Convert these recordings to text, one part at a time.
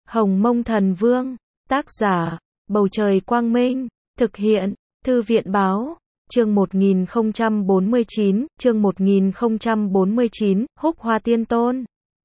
Hồng Mông Thần Vương, tác giả, Bầu Trời Quang Minh, thực hiện, Thư viện Báo, chương 1049, Húc Hoa Tiên Tôn.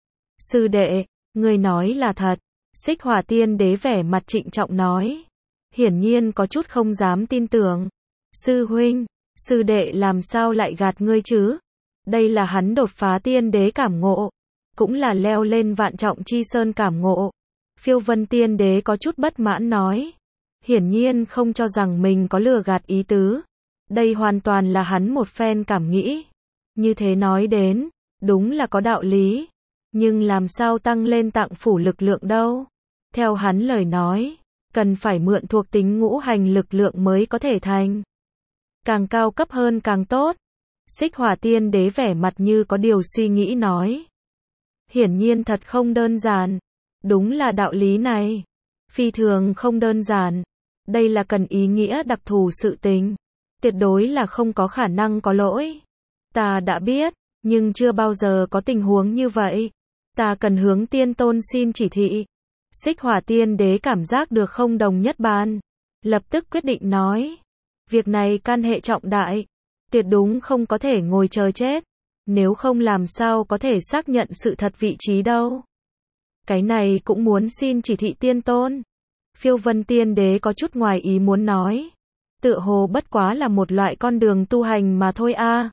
Sư đệ, người nói là thật, Xích Hỏa Tiên Đế vẻ mặt trịnh trọng nói. Hiển nhiên có chút không dám tin tưởng. Sư huynh, sư đệ làm sao lại gạt ngươi chứ? Đây là hắn đột phá tiên đế cảm ngộ, cũng là leo lên vạn trọng chi sơn cảm ngộ. Phiêu Vân Tiên Đế có chút bất mãn nói. Hiển nhiên không cho rằng mình có lừa gạt ý tứ. Đây hoàn toàn là hắn một phen cảm nghĩ. Như thế nói đến, đúng là có đạo lý. Nhưng làm sao tăng lên tạng phủ lực lượng đâu? Theo hắn lời nói, cần phải mượn thuộc tính ngũ hành lực lượng mới có thể thành. Càng cao cấp hơn càng tốt. Xích Hỏa Tiên Đế vẻ mặt như có điều suy nghĩ nói. Hiển nhiên thật không đơn giản. Đúng là đạo lý này. Phi thường không đơn giản. Đây là cần ý nghĩa đặc thù sự tình. Tuyệt đối là không có khả năng có lỗi. Ta đã biết, nhưng chưa bao giờ có tình huống như vậy. Ta cần hướng Tiên Tôn xin chỉ thị. Xích Hỏa Tiên Đế cảm giác được không đồng nhất ban. Lập tức quyết định nói. Việc này can hệ trọng đại. Tuyệt đúng không có thể ngồi chờ chết. Nếu không làm sao có thể xác nhận sự thật vị trí đâu. Cái này cũng muốn xin chỉ thị Tiên Tôn. Phiêu Vân Tiên Đế có chút ngoài ý muốn nói. Tựa hồ bất quá là một loại con đường tu hành mà thôi a.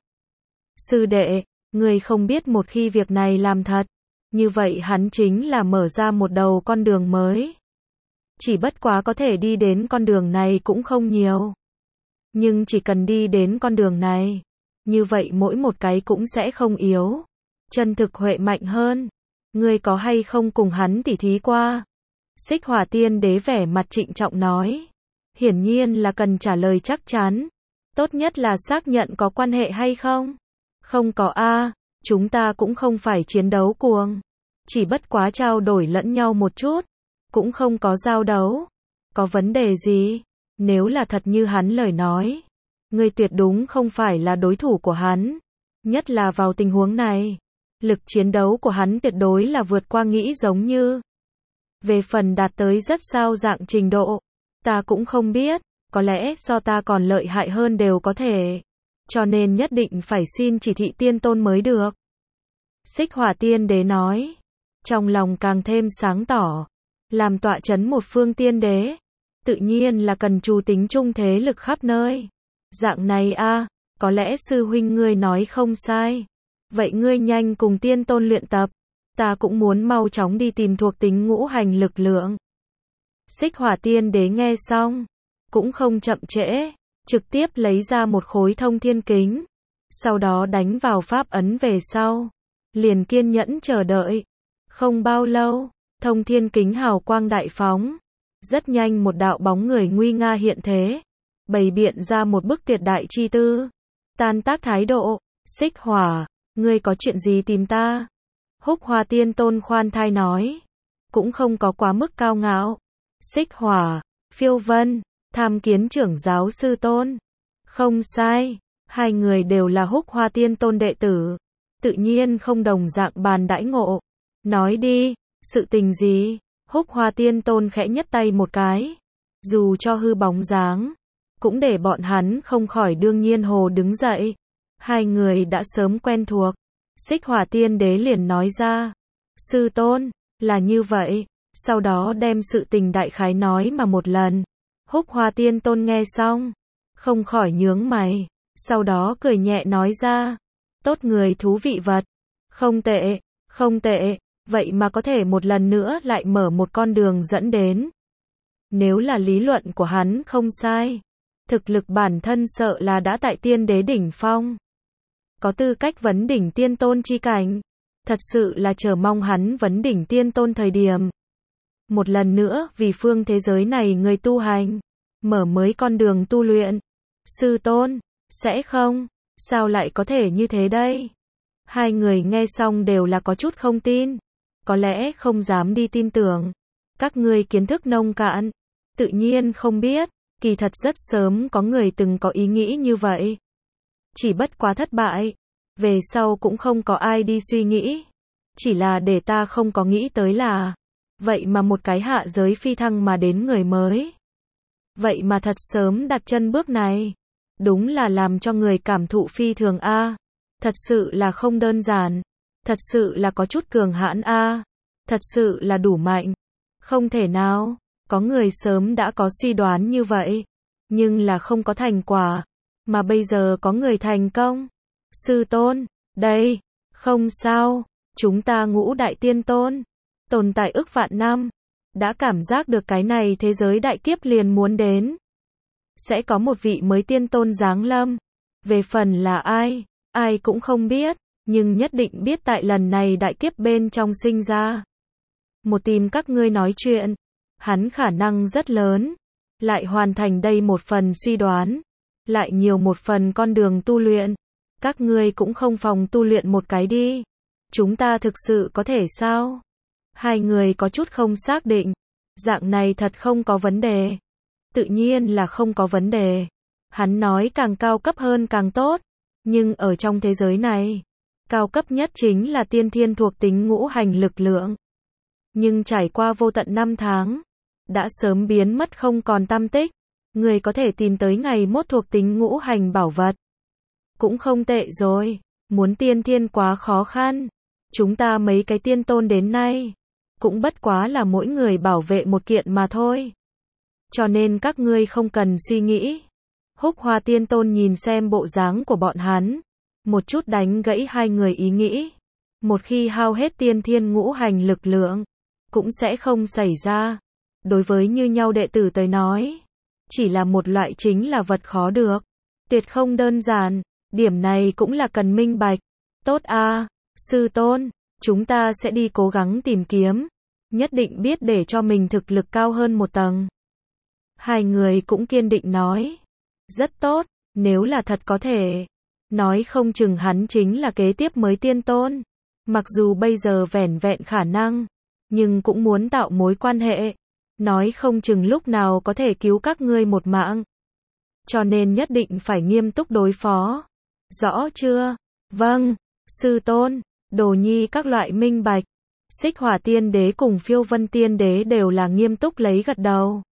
Sư đệ, người không biết một khi việc này làm thật, như vậy hắn chính là mở ra một đầu con đường mới. Chỉ bất quá có thể đi đến con đường này cũng không nhiều. Nhưng chỉ cần đi đến con đường này, như vậy mỗi một cái cũng sẽ không yếu. Chân thực huệ mạnh hơn. Ngươi có hay không cùng hắn tỉ thí qua? Xích Hỏa Tiên Đế vẻ mặt trịnh trọng nói. Hiển nhiên là cần trả lời chắc chắn. Tốt nhất là xác nhận có quan hệ hay không? Không có a, chúng ta cũng không phải chiến đấu cuồng. Chỉ bất quá trao đổi lẫn nhau một chút. Cũng không có giao đấu. Có vấn đề gì? Nếu là thật như hắn lời nói, ngươi tuyệt đúng không phải là đối thủ của hắn. Nhất là vào tình huống này. Lực chiến đấu của hắn tuyệt đối là vượt qua nghĩ giống như. Về phần đạt tới rất sao dạng trình độ, ta cũng không biết, có lẽ so ta còn lợi hại hơn đều có thể. Cho nên nhất định phải xin chỉ thị Tiên Tôn mới được. Xích Hỏa Tiên Đế nói, trong lòng càng thêm sáng tỏ, làm tọa chấn một phương tiên đế, tự nhiên là cần trù tính trung thế lực khắp nơi. Dạng này a, có lẽ sư huynh ngươi nói không sai. Vậy ngươi nhanh cùng Tiên Tôn luyện tập. Ta cũng muốn mau chóng đi tìm thuộc tính ngũ hành lực lượng. Xích Hỏa Tiên Đế nghe xong, cũng không chậm trễ, trực tiếp lấy ra một khối thông thiên kính. Sau đó đánh vào pháp ấn về sau. Liền kiên nhẫn chờ đợi. Không bao lâu, thông thiên kính hào quang đại phóng. Rất nhanh một đạo bóng người nguy nga hiện thế. Bày biện ra một bức tuyệt đại chi tư. Tan tác thái độ. Xích Hỏa, ngươi có chuyện gì tìm ta? Húc Hoa Tiên Tôn khoan thai nói. Cũng không có quá mức cao ngạo. Xích Hỏa, Phiêu Vân, tham kiến trưởng giáo sư tôn. Không sai, hai người đều là Húc Hoa Tiên Tôn đệ tử. Tự nhiên không đồng dạng bàn đãi ngộ. Nói đi, sự tình gì? Húc Hoa Tiên Tôn khẽ nhất tay một cái. Dù cho hư bóng dáng, cũng để bọn hắn không khỏi đương nhiên hồ đứng dậy. Hai người đã sớm quen thuộc. Xích Hỏa Tiên Đế liền nói ra. Sư tôn, là như vậy. Sau đó đem sự tình đại khái nói mà một lần. Húc Hoa Tiên Tôn nghe xong, không khỏi nhướng mày. Sau đó cười nhẹ nói ra. Tốt người thú vị vật. Không tệ, không tệ. Vậy mà có thể một lần nữa lại mở một con đường dẫn đến. Nếu là lý luận của hắn không sai, thực lực bản thân sợ là đã tại tiên đế đỉnh phong. Có tư cách vấn đỉnh Tiên Tôn chi cảnh. Thật sự là chờ mong hắn vấn đỉnh Tiên Tôn thời điểm. Một lần nữa vì phương thế giới này người tu hành. Mở mới con đường tu luyện. Sư tôn, sẽ không? Sao lại có thể như thế đây? Hai người nghe xong đều là có chút không tin. Có lẽ không dám đi tin tưởng. Các ngươi kiến thức nông cạn. Tự nhiên không biết. Kỳ thật rất sớm có người từng có ý nghĩ như vậy. Chỉ bất quá thất bại. Về sau cũng không có ai đi suy nghĩ. Chỉ là để ta không có nghĩ tới là. Vậy mà một cái hạ giới phi thăng mà đến người mới. Vậy mà thật sớm đặt chân bước này. Đúng là làm cho người cảm thụ phi thường a. Thật sự là không đơn giản. Thật sự là có chút cường hãn a. Thật sự là đủ mạnh. Không thể nào. Có người sớm đã có suy đoán như vậy. Nhưng là không có thành quả. Mà bây giờ có người thành công. Sư tôn, đây, không sao. Chúng ta Ngũ Đại Tiên Tôn. Tồn tại ức vạn năm. Đã cảm giác được cái này thế giới đại kiếp liền muốn đến. Sẽ có một vị mới tiên tôn giáng lâm. Về phần là ai, ai cũng không biết. Nhưng nhất định biết tại lần này đại kiếp bên trong sinh ra. Một tìm các ngươi nói chuyện. Hắn khả năng rất lớn. Lại hoàn thành đây một phần suy đoán. Lại nhiều một phần con đường tu luyện. Các ngươi cũng không phòng tu luyện một cái đi. Chúng ta thực sự có thể sao? Hai người có chút không xác định. Dạng này thật không có vấn đề. Tự nhiên là không có vấn đề. Hắn nói càng cao cấp hơn càng tốt. Nhưng ở trong thế giới này, cao cấp nhất chính là tiên thiên thuộc tính ngũ hành lực lượng. Nhưng trải qua vô tận năm tháng, đã sớm biến mất không còn tăm tích. Người có thể tìm tới ngày mốt thuộc tính ngũ hành bảo vật. Cũng không tệ rồi. Muốn tiên thiên quá khó khăn. Chúng ta mấy cái tiên tôn đến nay, cũng bất quá là mỗi người bảo vệ một kiện mà thôi. Cho nên các ngươi không cần suy nghĩ. Húc Hoa Tiên Tôn nhìn xem bộ dáng của bọn hắn. Một chút đánh gãy hai người ý nghĩ. Một khi hao hết tiên thiên ngũ hành lực lượng, cũng sẽ không xảy ra. Đối với như nhau đệ tử tới nói, chỉ là một loại chính là vật khó được. Tuyệt không đơn giản. Điểm này cũng là cần minh bạch. Tốt a, sư tôn, chúng ta sẽ đi cố gắng tìm kiếm. Nhất định biết để cho mình thực lực cao hơn một tầng. Hai người cũng kiên định nói. Rất tốt, nếu là thật có thể. Nói không chừng hắn chính là kế tiếp mới tiên tôn. Mặc dù bây giờ vẻn vẹn khả năng, nhưng cũng muốn tạo mối quan hệ. Nói không chừng lúc nào có thể cứu các ngươi một mạng. Cho nên nhất định phải nghiêm túc đối phó. Rõ chưa? Vâng, sư tôn, Đồ Nhi các loại minh bạch. Xích Hỏa Tiên Đế cùng Phiêu Vân Tiên Đế đều là nghiêm túc lấy gật đầu.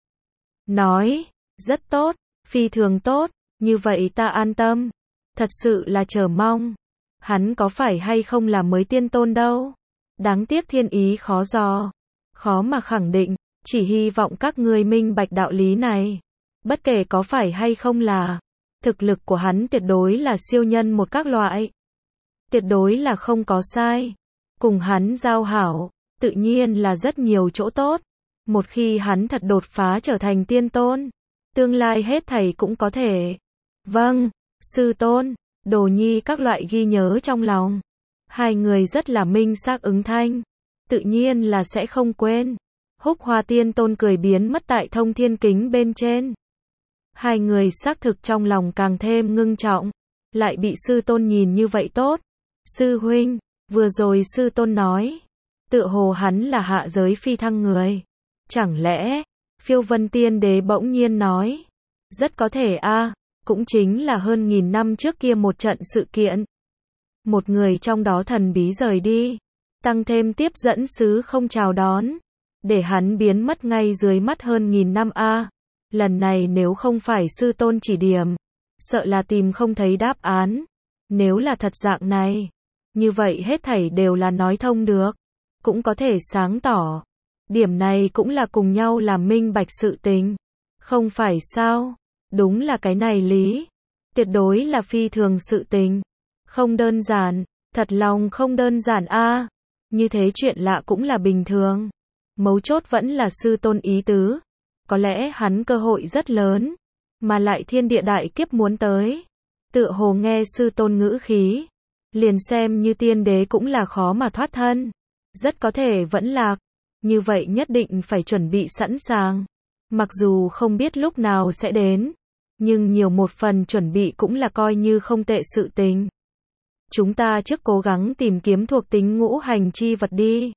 Nói, rất tốt, phi thường tốt, như vậy ta an tâm. Thật sự là chờ mong. Hắn có phải hay không là mới tiên tôn đâu. Đáng tiếc thiên ý khó dò. Khó mà khẳng định, chỉ hy vọng các ngươi minh bạch đạo lý này. Bất kể có phải hay không là, thực lực của hắn tuyệt đối là siêu nhân một các loại. Tuyệt đối là không có sai. Cùng hắn giao hảo, tự nhiên là rất nhiều chỗ tốt. Một khi hắn thật đột phá trở thành tiên tôn, tương lai hết thảy cũng có thể. Vâng, sư tôn, Đồ Nhi các loại ghi nhớ trong lòng. Hai người rất là minh xác ứng thanh. Tự nhiên là sẽ không quên. Húc Hoa Tiên Tôn cười biến mất tại thông thiên kính bên trên. Hai người xác thực trong lòng càng thêm ngưng trọng. Lại bị sư tôn nhìn như vậy tốt. Sư huynh, vừa rồi sư tôn nói. Tựa hồ hắn là hạ giới phi thăng người. Chẳng lẽ, Phiêu Vân Tiên Đế bỗng nhiên nói. Rất có thể a, cũng chính là hơn 1000 năm trước kia một trận sự kiện. Một người trong đó thần bí rời đi. Tăng thêm tiếp dẫn sứ không chào đón. Để hắn biến mất ngay dưới mắt hơn 1000 năm a. Lần này nếu không phải sư tôn chỉ điểm, sợ là tìm không thấy đáp án. Nếu là thật dạng này, như vậy hết thảy đều là nói thông được. Cũng có thể sáng tỏ. Điểm này cũng là cùng nhau làm minh bạch sự tình. Không phải sao? Đúng là cái này lý. Tuyệt đối là phi thường sự tình. Không đơn giản. Thật lòng không đơn giản a. Như thế chuyện lạ cũng là bình thường. Mấu chốt vẫn là sư tôn ý tứ. Có lẽ hắn cơ hội rất lớn. Mà lại thiên địa đại kiếp muốn tới. Tựa hồ nghe sư tôn ngữ khí. Liền xem như tiên đế cũng là khó mà thoát thân. Rất có thể vẫn lạc. Như vậy nhất định phải chuẩn bị sẵn sàng. Mặc dù không biết lúc nào sẽ đến. Nhưng nhiều một phần chuẩn bị cũng là coi như không tệ sự tình. Chúng ta trước cố gắng tìm kiếm thuộc tính ngũ hành chi vật đi.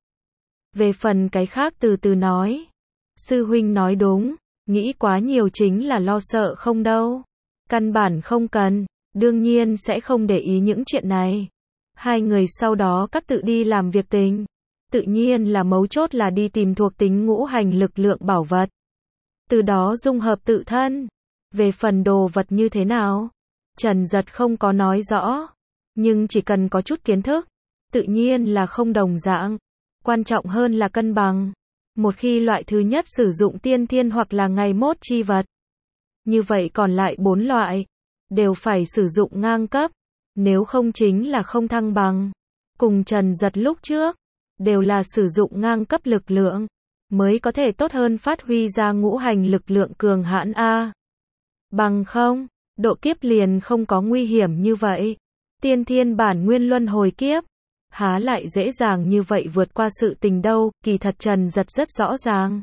Về phần cái khác từ từ nói. Sư huynh nói đúng. Nghĩ quá nhiều chính là lo sợ không đâu. Căn bản không cần. Đương nhiên sẽ không để ý những chuyện này. Hai người sau đó cắt tự đi làm việc tình. Tự nhiên là mấu chốt là đi tìm thuộc tính ngũ hành lực lượng bảo vật. Từ đó dung hợp tự thân. Về phần đồ vật như thế nào, Trần Giật không có nói rõ. Nhưng chỉ cần có chút kiến thức, tự nhiên là không đồng dạng. Quan trọng hơn là cân bằng. Một khi loại thứ nhất sử dụng tiên thiên hoặc là ngày mốt chi vật, như vậy còn lại 4 loại, đều phải sử dụng ngang cấp. Nếu không chính là không thăng bằng. Cùng Trần Giật lúc trước, đều là sử dụng ngang cấp lực lượng, mới có thể tốt hơn phát huy ra ngũ hành lực lượng cường hãn A. Bằng không, độ kiếp liền không có nguy hiểm như vậy. Tiên thiên bản nguyên luân hồi kiếp, há lại dễ dàng như vậy vượt qua sự tình đâu, kỳ thật Trần Giật rất rõ ràng.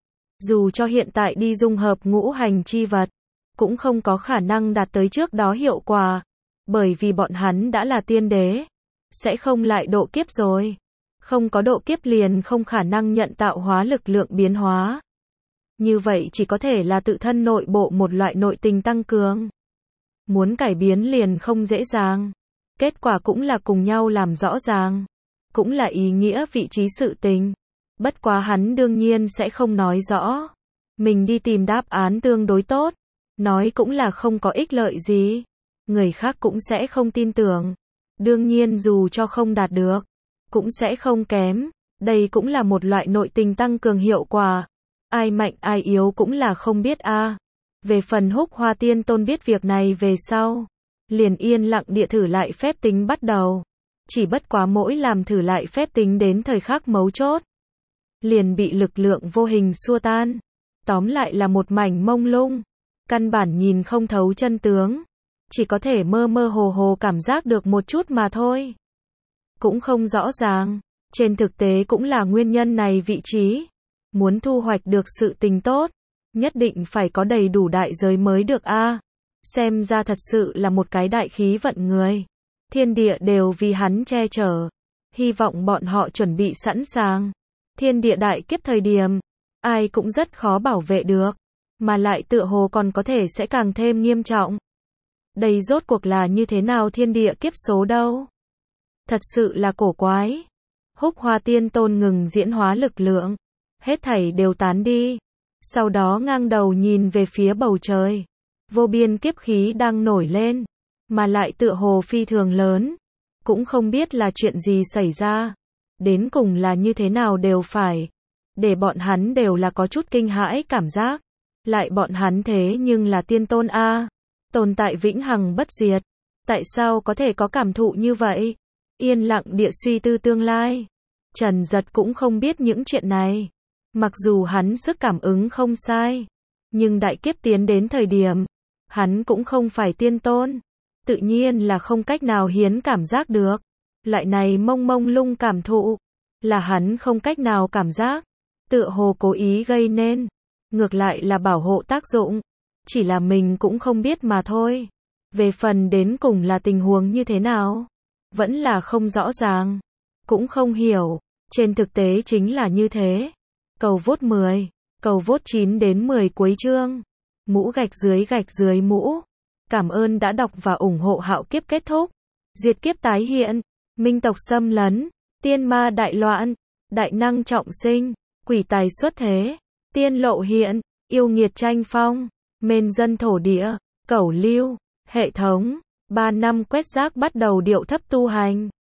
Dù cho hiện tại đi dung hợp ngũ hành chi vật, cũng không có khả năng đạt tới trước đó hiệu quả, bởi vì bọn hắn đã là tiên đế, sẽ không lại độ kiếp rồi. Không có độ kiếp liền không khả năng nhận tạo hóa lực lượng biến hóa. Như vậy chỉ có thể là tự thân nội bộ một loại nội tình tăng cường. Muốn cải biến liền không dễ dàng. Kết quả cũng là cùng nhau làm rõ ràng. Cũng là ý nghĩa vị trí sự tình. Bất quá hắn đương nhiên sẽ không nói rõ. Mình đi tìm đáp án tương đối tốt. Nói cũng là không có ích lợi gì. Người khác cũng sẽ không tin tưởng. Đương nhiên dù cho không đạt được, cũng sẽ không kém. Đây cũng là một loại nội tình tăng cường hiệu quả. Ai mạnh ai yếu cũng là không biết a. Về phần Húc Hoa Tiên Tôn biết việc này về sau, liền yên lặng địa thử lại phép tính bắt đầu. Chỉ bất quá mỗi làm thử lại phép tính đến thời khắc mấu chốt, liền bị lực lượng vô hình xua tan. Tóm lại là một mảnh mông lung. Căn bản nhìn không thấu chân tướng. Chỉ có thể mơ mơ hồ hồ cảm giác được một chút mà thôi. Cũng không rõ ràng. Trên thực tế cũng là nguyên nhân này vị trí. Muốn thu hoạch được sự tình tốt, nhất định phải có đầy đủ đại giới mới được a. Xem ra thật sự là một cái đại khí vận người. Thiên địa đều vì hắn che chở. Hy vọng bọn họ chuẩn bị sẵn sàng. Thiên địa đại kiếp thời điểm, ai cũng rất khó bảo vệ được. Mà lại tựa hồ còn có thể sẽ càng thêm nghiêm trọng. Đây rốt cuộc là như thế nào thiên địa kiếp số đâu? Thật sự là cổ quái. Húc Hoa Tiên Tôn ngừng diễn hóa lực lượng. Hết thảy đều tán đi. Sau đó ngang đầu nhìn về phía bầu trời. Vô biên kiếp khí đang nổi lên. Mà lại tựa hồ phi thường lớn. Cũng không biết là chuyện gì xảy ra. Đến cùng là như thế nào đều phải. Để bọn hắn đều là có chút kinh hãi cảm giác. Lại bọn hắn thế nhưng là tiên tôn a. Tồn tại vĩnh hằng bất diệt. Tại sao có thể có cảm thụ như vậy? Yên lặng địa suy tư tương lai. Trần Giật cũng không biết những chuyện này. Mặc dù hắn sức cảm ứng không sai, nhưng đại kiếp tiến đến thời điểm, hắn cũng không phải tiên tôn. Tự nhiên là không cách nào hiến cảm giác được. Loại này mông mông lung cảm thụ, là hắn không cách nào cảm giác. Tựa hồ cố ý gây nên. Ngược lại là bảo hộ tác dụng. Chỉ là mình cũng không biết mà thôi. Về phần đến cùng là tình huống như thế nào, vẫn là không rõ ràng. Cũng không hiểu. Trên thực tế chính là như thế. Cầu vote 10, cầu vote 9 đến 10 cuối chương. Mũ gạch dưới mũ. Cảm ơn đã đọc và ủng hộ Hạo Kiếp kết thúc. Diệt kiếp tái hiện, minh tộc xâm lấn, tiên ma đại loạn, đại năng trọng sinh, quỷ tài xuất thế, tiên lộ hiện, yêu nghiệt tranh phong, mên dân thổ địa, cẩu lưu, hệ thống, 3 năm quét rác bắt đầu điệu thấp tu hành.